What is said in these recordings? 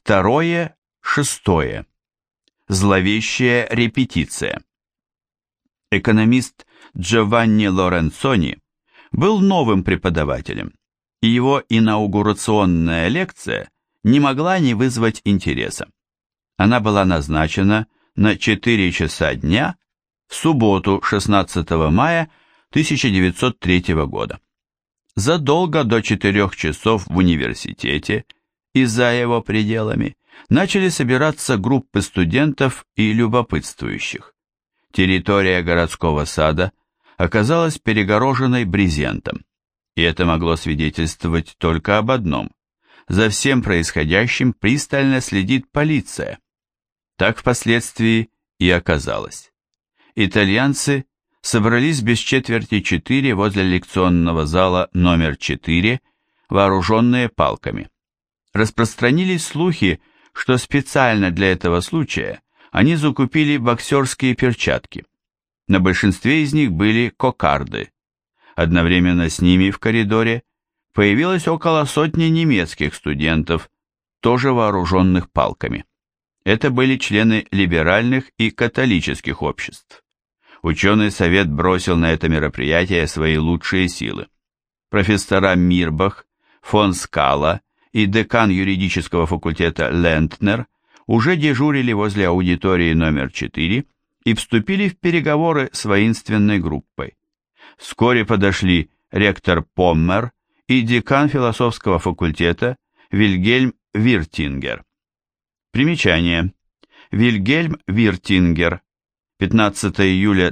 Второе, шестое. Зловещая репетиция. Экономист Джованни Лоренцони был новым преподавателем, и его инаугурационная лекция не могла не вызвать интереса. Она была назначена на 4 часа дня в субботу 16 мая 1903 года. Задолго до 4 часов в университете и за его пределами начали собираться группы студентов и любопытствующих. Территория городского сада оказалась перегороженной брезентом, и это могло свидетельствовать только об одном: за всем происходящим пристально следит полиция. Так впоследствии и оказалось. Итальянцы собрались без четверти 4 возле лекционного зала номер 4, вооруженные палками. Распространились слухи, что специально для этого случая они закупили боксерские перчатки. На большинстве из них были кокарды. Одновременно с ними в коридоре появилось около сотни немецких студентов, тоже вооруженных палками. Это были члены либеральных и католических обществ. Ученый совет бросил на это мероприятие свои лучшие силы. Профессора Мирбах, фон Скала и декан юридического факультета Лентнер уже дежурили возле аудитории номер 4 и вступили в переговоры с воинственной группой. Вскоре подошли ректор Поммер и декан философского факультета Вильгельм Виртингер. Примечание. Вильгельм Виртингер, 15 июля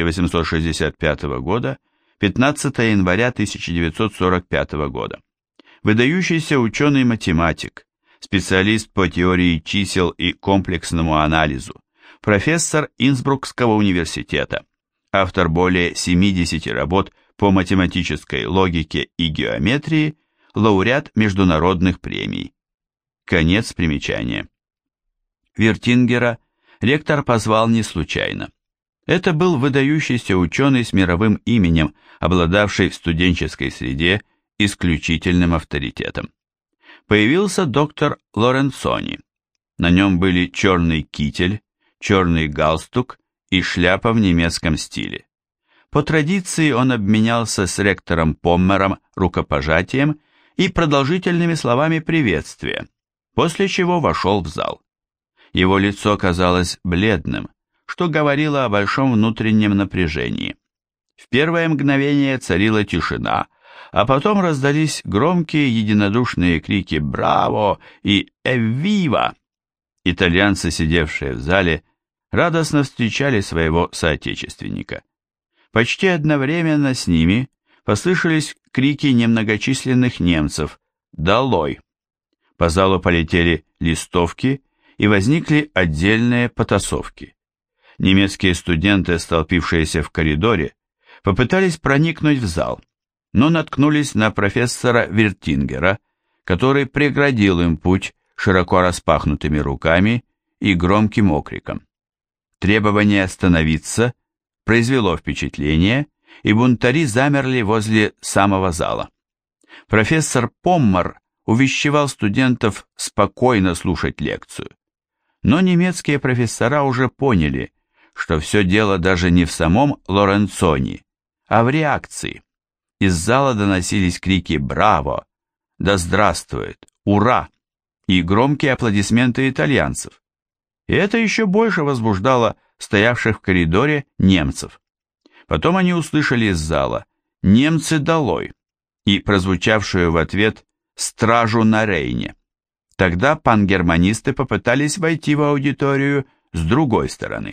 1865 года, 15 января 1945 года. Выдающийся ученый-математик, специалист по теории чисел и комплексному анализу, профессор Инсбрукского университета, автор более 70 работ по математической логике и геометрии, лауреат международных премий. Конец примечания. Виртингера ректор позвал не случайно. Это был выдающийся ученый с мировым именем, обладавший в студенческой среде исключительным авторитетом. Появился доктор Лоренцони. На нем были черный китель, черный галстук и шляпа в немецком стиле. По традиции он обменялся с ректором Поммером рукопожатием и продолжительными словами приветствия, после чего вошел в зал. Его лицо казалось бледным, что говорило о большом внутреннем напряжении. В первое мгновение царила тишина, а потом раздались громкие единодушные крики «Браво!» и «Эввива!». Итальянцы, сидевшие в зале, радостно встречали своего соотечественника. Почти одновременно с ними послышались крики немногочисленных немцев «Долой!». По залу полетели листовки и возникли отдельные потасовки. Немецкие студенты, столпившиеся в коридоре, попытались проникнуть в зал, но наткнулись на профессора Виртингера, который преградил им путь широко распахнутыми руками и громким окриком. Требование остановиться произвело впечатление, и бунтари замерли возле самого зала. Профессор Поммер увещевал студентов спокойно слушать лекцию. Но немецкие профессора уже поняли, что все дело даже не в самом Лоренцони, а в реакции. Из зала доносились крики «Браво!», «Да здравствует!», «Ура!» и громкие аплодисменты итальянцев. И это еще больше возбуждало стоявших в коридоре немцев. Потом они услышали из зала «Немцы долой!» и прозвучавшую в ответ «Стражу на Рейне». Тогда пангерманисты попытались войти в аудиторию с другой стороны.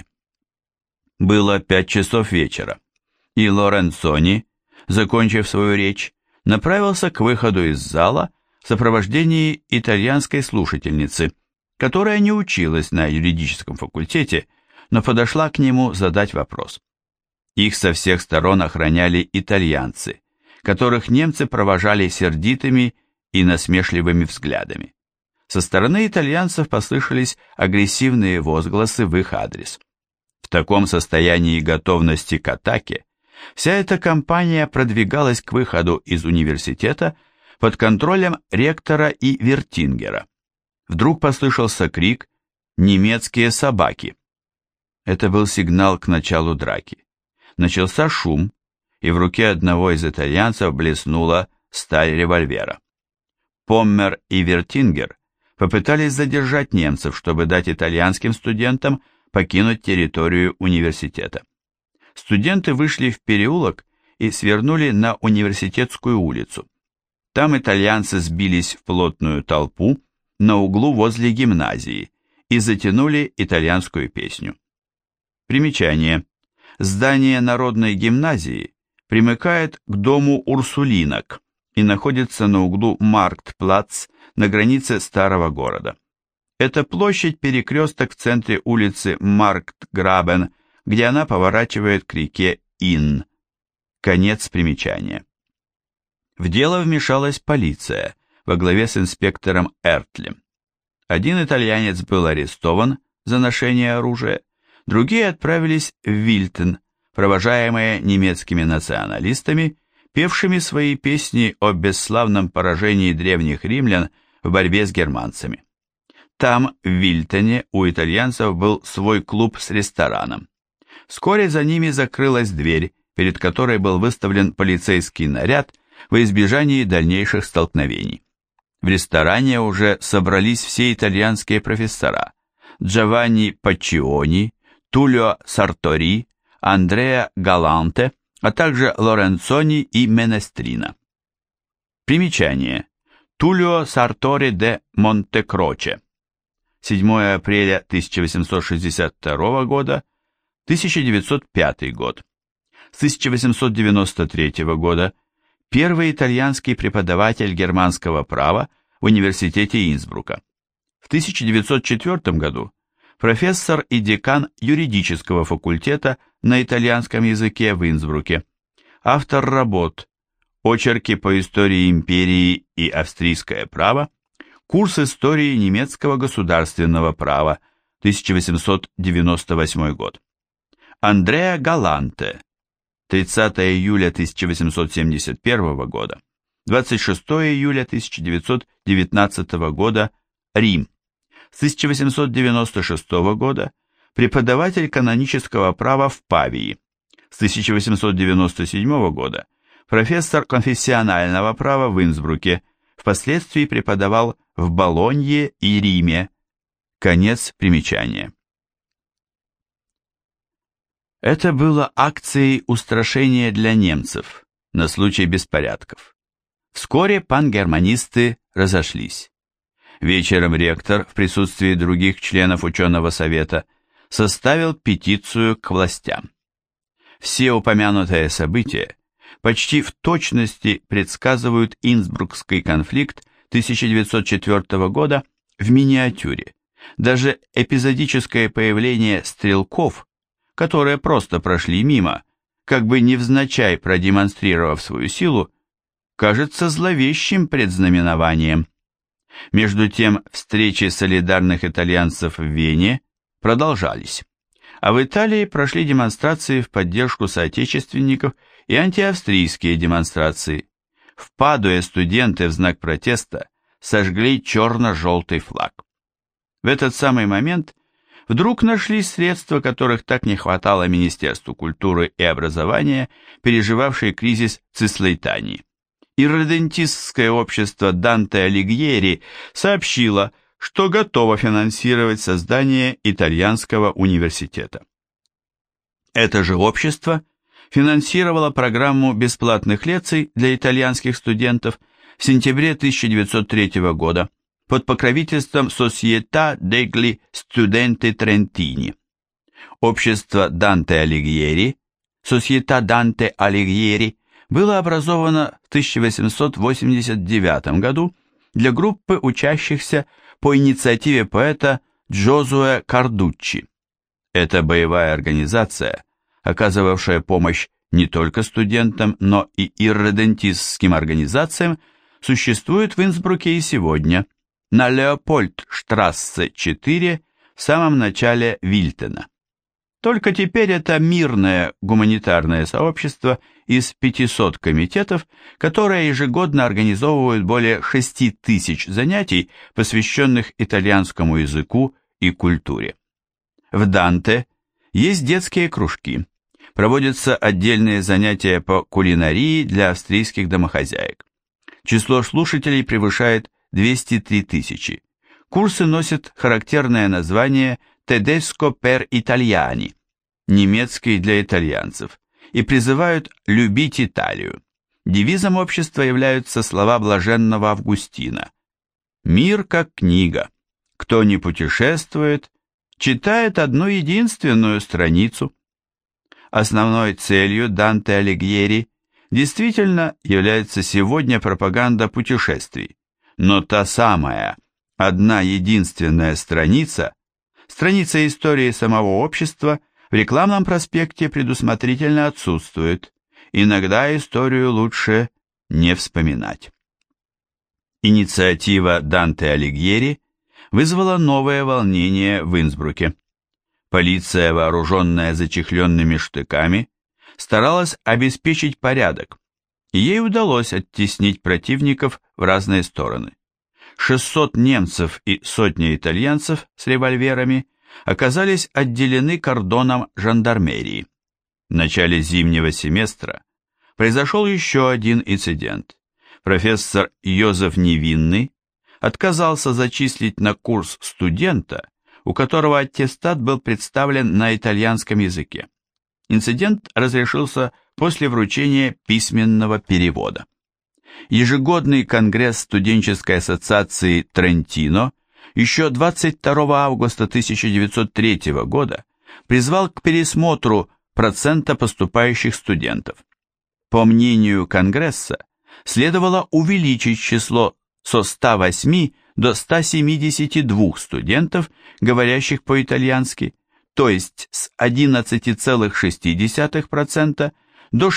Было 5 часов вечера, и Лоренцони, закончив свою речь, направился к выходу из зала в сопровождении итальянской слушательницы, которая не училась на юридическом факультете, но подошла к нему задать вопрос. Их со всех сторон охраняли итальянцы, которых немцы провожали сердитыми и насмешливыми взглядами. Со стороны итальянцев послышались агрессивные возгласы в их адрес. В таком состоянии готовности к атаке вся эта компания продвигалась к выходу из университета под контролем ректора и Виртингера. вдруг послышался крик «Немецкие собаки!». Это был сигнал к началу драки. Начался шум, и в руке одного из итальянцев блеснула сталь револьвера. Поммер и Вертингер попытались задержать немцев, чтобы дать итальянским студентам покинуть территорию университета. Студенты вышли в переулок и свернули на Университетскую улицу. Там итальянцы сбились в плотную толпу на углу возле гимназии и затянули итальянскую песню. Примечание. Здание Народной гимназии примыкает к дому Урсулинок и находится на углу Марктплац на границе старого города. Это площадь-перекресток в центре улицы Марктграбен, где она поворачивает к реке Инн. Конец примечания. В дело вмешалась полиция во главе с инспектором Эртлем. Один итальянец был арестован за ношение оружия, другие отправились в Вильтен, провожаемые немецкими националистами, певшими свои песни о бесславном поражении древних римлян в борьбе с германцами. Там, в Вильтене, у итальянцев был свой клуб с рестораном. Вскоре за ними закрылась дверь, перед которой был выставлен полицейский наряд во избежании дальнейших столкновений. В ресторане уже собрались все итальянские профессора: Джованни Паччиони, Тулио Сартори, Андреа Галанте, а также Лоренцони и Менестрина. Примечание. Тулио Сартори де Монтекроче. 7 апреля 1862 года, 1905 год. С 1893 года первый итальянский преподаватель германского права в университете Инсбрука. В 1904 году профессор и декан юридического факультета на итальянском языке в Инсбруке, автор работ «Очерки по истории империи и австрийское право», курс истории немецкого государственного права, 1898 год. Андреа Галанте, 30 июля 1871 года, 26 июля 1919 года, Рим. С 1896 года преподаватель канонического права в Павии. С 1897 года профессор конфессионального права в Инсбруке, впоследствии преподавал в Болонье и Риме. Конец примечания. Это было акцией устрашения для немцев на случай беспорядков. Вскоре пангерманисты разошлись. Вечером ректор в присутствии других членов ученого совета составил петицию к властям. Все упомянутые события почти в точности предсказывают Инсбрукский конфликт 1904 года в миниатюре. Даже эпизодическое появление стрелков, которые просто прошли мимо, как бы невзначай продемонстрировав свою силу, кажется зловещим предзнаменованием. Между тем, встречи солидарных итальянцев в Вене продолжались, а в Италии прошли демонстрации в поддержку соотечественников и антиавстрийские демонстрации. В Падуе студенты в знак протеста сожгли черно-желтый флаг. В этот самый момент вдруг нашлись средства, которых так не хватало Министерству культуры и образования, переживавшей кризис Цислейтании. Ирредентистское общество Данте Алигьери сообщило, что готово финансировать создание итальянского университета. Это же общество финансировало программу бесплатных лекций для итальянских студентов в сентябре 1903 года под покровительством Società degli Studenti Trentini. Общество Данте Алигьери, Società Dante Alighieri, было образовано в 1889 году для группы учащихся по инициативе поэта Джозуэ Кардуччи. Эта боевая организация, оказывавшая помощь не только студентам, но и ирредентистским организациям, существует в Инсбруке и сегодня, на Леопольдштрассе 4, в самом начале Вильтена. Только теперь это мирное гуманитарное сообщество из 500 комитетов, которые ежегодно организовывают более 6000 занятий, посвященных итальянскому языку и культуре. В Данте есть детские кружки, проводятся отдельные занятия по кулинарии для австрийских домохозяек. Число слушателей превышает 203 тысячи. Курсы носят характерное название «Tedesco per Italiani» – немецкий для итальянцев, и призывают любить Италию. Девизом общества являются слова блаженного Августина: «Мир как книга. Кто не путешествует, читает одну единственную страницу». Основной целью Данте Алигьери действительно является сегодня пропаганда путешествий, но та самая одна единственная страница, страница истории самого общества, в рекламном проспекте предусмотрительно отсутствует. Иногда историю лучше не вспоминать. Инициатива Данте Алигьери вызвала новое волнение в Инсбруке. Полиция, вооруженная зачехленными штыками, старалась обеспечить порядок, и ей удалось оттеснить противников в разные стороны. 600 немцев и сотня итальянцев с револьверами оказались отделены кордоном жандармерии. В начале зимнего семестра произошел еще один инцидент. Профессор Йозеф Невинный отказался зачислить на курс студента, у которого аттестат был представлен на итальянском языке. Инцидент разрешился после вручения письменного перевода. Ежегодный конгресс студенческой ассоциации Трентино еще 22 августа 1903 года призвал к пересмотру процента поступающих студентов. По мнению Конгресса, следовало увеличить число со 108 до 172 студентов, говорящих по-итальянски, то есть с 11,6% до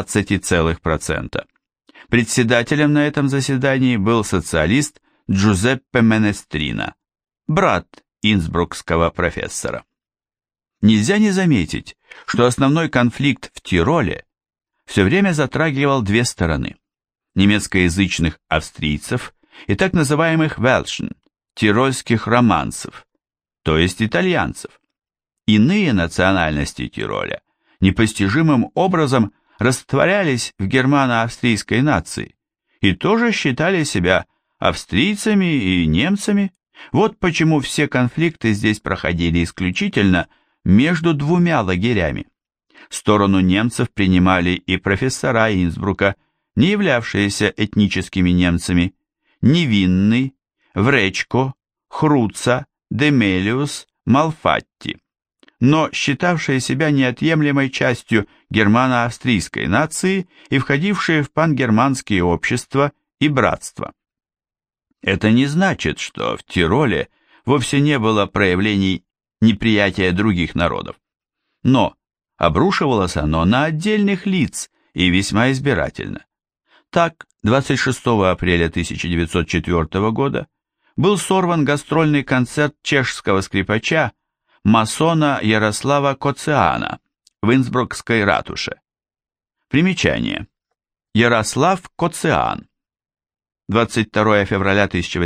16%. Председателем на этом заседании был социалист Джузеппе Менестрина, брат инсбрукского профессора. Нельзя не заметить, что основной конфликт в Тироле все время затрагивал две стороны – немецкоязычных австрийцев и так называемых «Welschen» – тирольских романцев, то есть итальянцев. Иные национальности Тироля непостижимым образом растворялись в германо-австрийской нации и тоже считали себя австрийцами и немцами. Вот почему все конфликты здесь проходили исключительно между двумя лагерями. Сторону немцев принимали и профессора Инсбрука, не являвшиеся этническими немцами, Невинный, Вречко, Хруца, Демелиус, Малфатти, но считавшие себя неотъемлемой частью германо-австрийской нации и входившие в пангерманские общества и братства. Это не значит, что в Тироле вовсе не было проявлений неприятия других народов, но обрушивалось оно на отдельных лиц и весьма избирательно. Так, 26 апреля 1904 года был сорван гастрольный концерт чешского скрипача масона Ярослава Коцеана в Инсбрукской ратуше. Примечание. Ярослав Коцеан. 22 февраля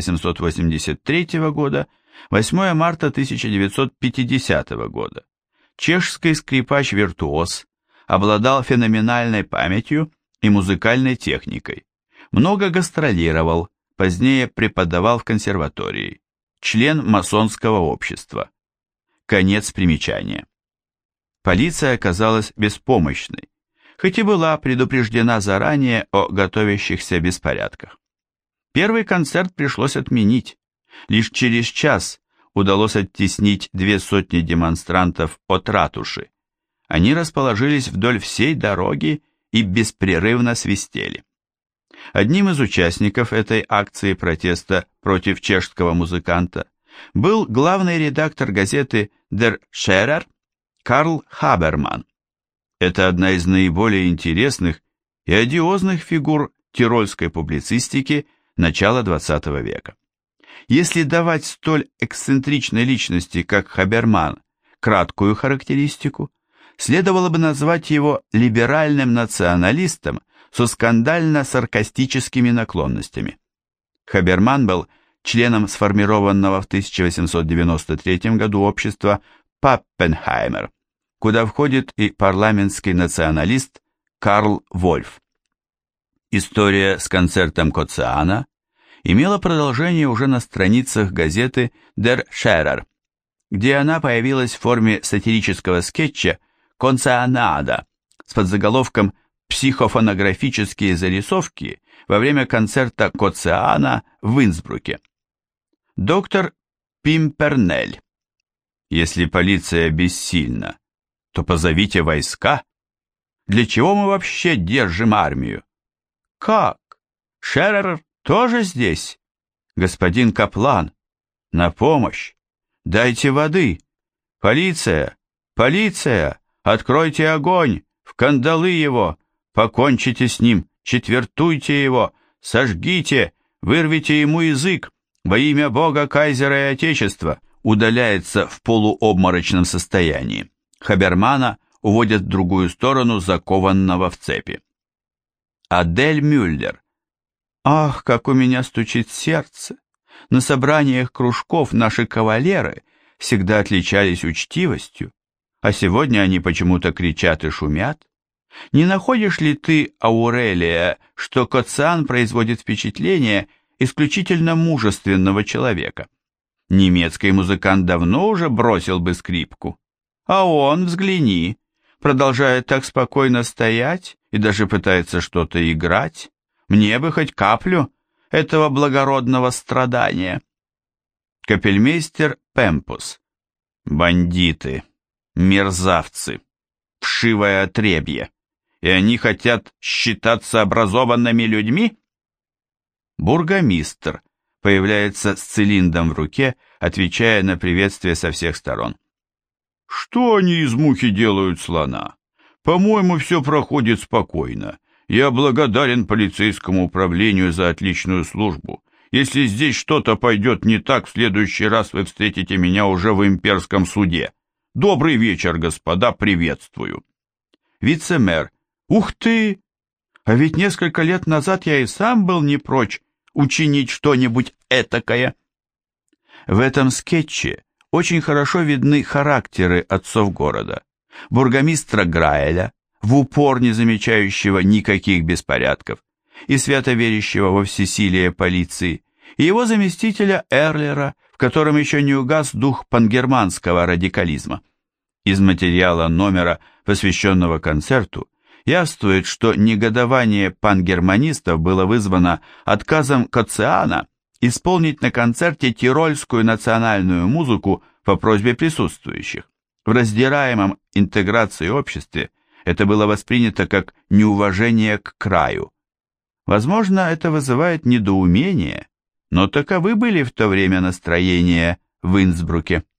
1883 года, 8 марта 1950 года. Чешский скрипач-виртуоз, обладал феноменальной памятью и музыкальной техникой. Много гастролировал, позднее преподавал в консерватории. Член масонского общества. Конец примечания. Полиция оказалась беспомощной, хоть и была предупреждена заранее о готовящихся беспорядках. Первый концерт пришлось отменить. Лишь через час удалось оттеснить 200 демонстрантов от ратуши. Они расположились вдоль всей дороги и беспрерывно свистели. Одним из участников этой акции протеста против чешского музыканта был главный редактор газеты Der Scherer Карл Хаберман. Это одна из наиболее интересных и одиозных фигур тирольской публицистики начала XX века. Если давать столь эксцентричной личности, как Хаберман, краткую характеристику, следовало бы назвать его либеральным националистом со скандально-саркастическими наклонностями. Хаберман был членом сформированного в 1893 году общества Паппенхаймер, куда входит и парламентский националист Карл Вольф. История с концертом Коциана имела продолжение уже на страницах газеты Der Scherer, где она появилась в форме сатирического скетча «Концианада» с подзаголовком «Психофонографические зарисовки во время концерта Коциана в Инсбруке». Доктор Пимпернель. Если полиция бессильна, то позовите войска. Для чего мы вообще держим армию? Как? Шерер тоже здесь? Господин Каплан, на помощь! Дайте воды! Полиция! Полиция! Откройте огонь! В кандалы его! Покончите с ним! Четвертуйте его! Сожгите! Вырвите ему язык! Во имя Бога, Кайзера и Отечества! Удаляется в полуобморочном состоянии. Хабермана уводят в другую сторону, закованного в цепи. Адель Мюллер. Ах, как у меня стучит сердце! На собраниях кружков наши кавалеры всегда отличались учтивостью, а сегодня они почему-то кричат и шумят. Не находишь ли ты, Аурелия, что Коциан производит впечатление исключительно мужественного человека? Немецкий музыкант давно уже бросил бы скрипку. А он, взгляни, продолжает так спокойно стоять и даже пытается что-то играть. Мне бы хоть каплю этого благородного страдания. Капельмейстер Пемпус. Бандиты, мерзавцы, вшивое отребье. И они хотят считаться образованными людьми? Бургомистр появляется с цилиндром в руке, отвечая на приветствие со всех сторон. Что они из мухи делают слона? По-моему, все проходит спокойно. Я благодарен полицейскому управлению за отличную службу. Если здесь что-то пойдет не так, в следующий раз вы встретите меня уже в имперском суде. Добрый вечер, господа, приветствую. Вице-мэр. Ух ты! А ведь несколько лет назад я и сам был не прочь учинить что-нибудь этакое. В этом скетче очень хорошо видны характеры отцов города. Бургомистра Граэля, в упор не замечающего никаких беспорядков, и свято верящего во всесилие полиции, и его заместителя Эрлера, в котором еще не угас дух пангерманского радикализма. Из материала номера, посвященного концерту, явствует, что негодование пангерманистов было вызвано отказом Коциана исполнить на концерте тирольскую национальную музыку по просьбе присутствующих. В раздираемом интеграции обществе это было воспринято как неуважение к краю. Возможно, это вызывает недоумение, но таковы были в то время настроения в Инсбруке.